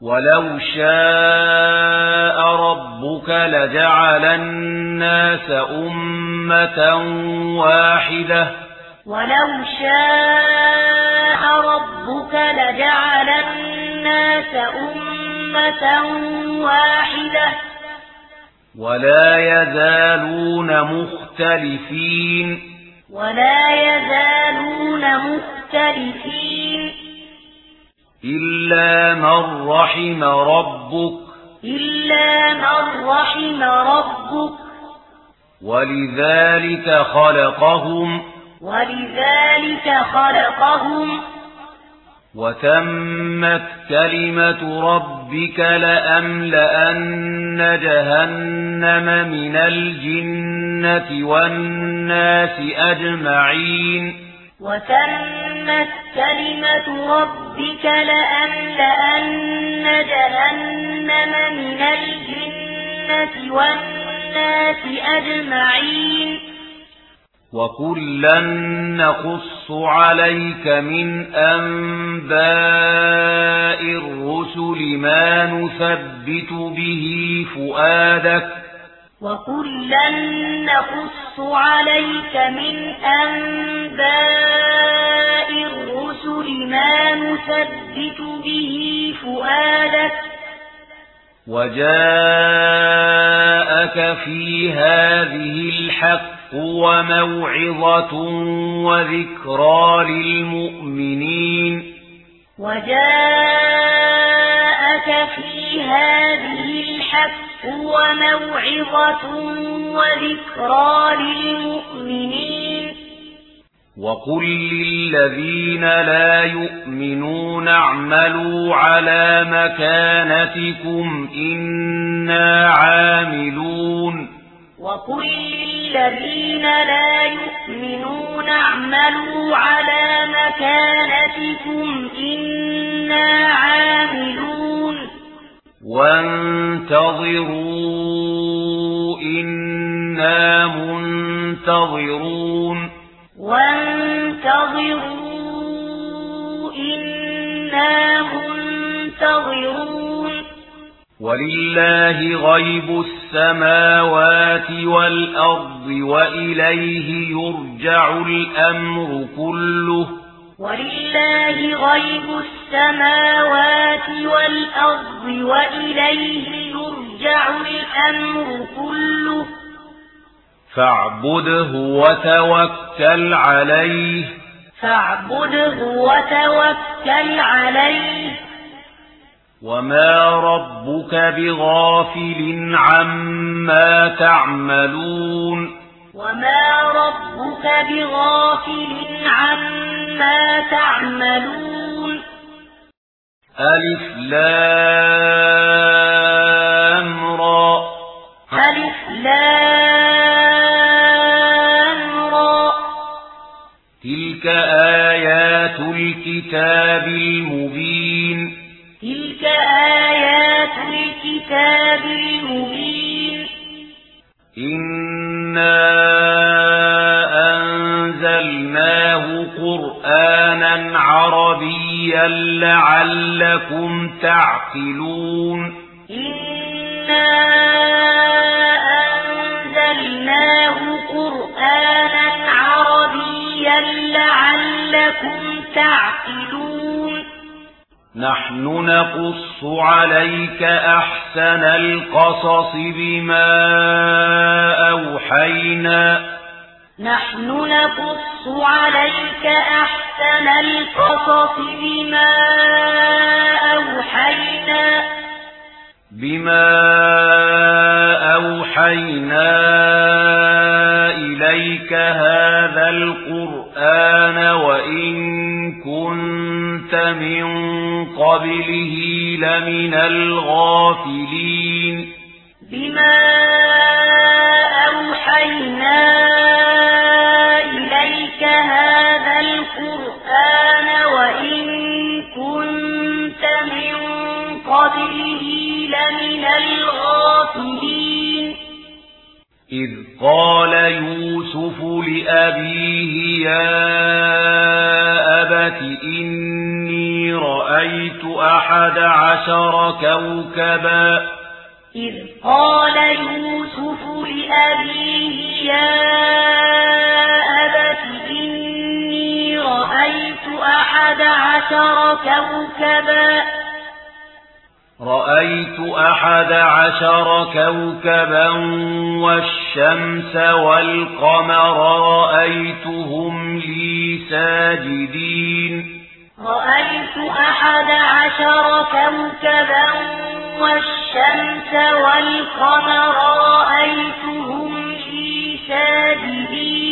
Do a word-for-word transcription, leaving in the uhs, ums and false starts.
ولو شاء ربك لجعل الناس أمة واحدة ولو شاء ربك لجعل الناس أمة واحدة ولا يزالون مختلفين ولا يزالون مختلفين إلا من رحم ربك إلا من رحم ربك ولذلك خلقهم ولذلك خلقهم وتمت كلمة ربك لأملأن جهنم من الجنة والناس أجمعين وتمت كلمة ربك لأملأن جهنم من الجنة والناس أجمعين وكلا نقص عليك من أنباء الرسل ما نثبت به فؤادك وكلا نقص عليك من أنباء الرسل ما نثبت به فؤادك وجاءك في هذه الحق وموعظة وذكرى للمؤمنين وجاءك في هذه الحق وموعظة وذكرى للمؤمنين وقل للذين لا يؤمنون اعملوا على مكانتكم إنا عاملون وقل للذين لا يؤمنون اعملوا على مكانتكم إنا عاملون وانتظروا إنا منتظرون وانتظروا إنا منتظرون ولله غيب السماوات والأرض وإليه يرجع الأمر كله ولله غيب السماوات والأرض وإليه يرجع الأمر كله فاعبده وتوكل عليه فاعبده وتوكل عليه وما ربك بغافل عما تعملون وما ربك بغافل عما تعملون ألف لام را ألف لام را تلك آيات الكتاب المبين تلك آيات الكتاب المبين إنا أنزلناه قرآنا عربيا لعلكم تعقلون إنا أنزلناه قرآنا عربيا لعلكم تعقلون نحن نقص عليك أحسن القصص بما أوحينا نحن نقص عليك أحسن القصص بما أوحينا بما أوحينا إليك هذا القرآن وإن كنت من قبله لمن الغافلين بما أوحينا إليك هذا القرآن وإن كنت من قبله لمن الغافلين إذ قال يوسف لأبيه يا أبت إني رأيت أحد عشر كوكبا إذ قال يوسف لأبيه يا أبت إني رأيت أحد عشر كوكبا رأيت أحد عشر كوكبا والشمس والقمر رأيتهم لي ساجدين رأيت أحد عشر كوكبا والشمس والقمر رأيتهم لي ساجدين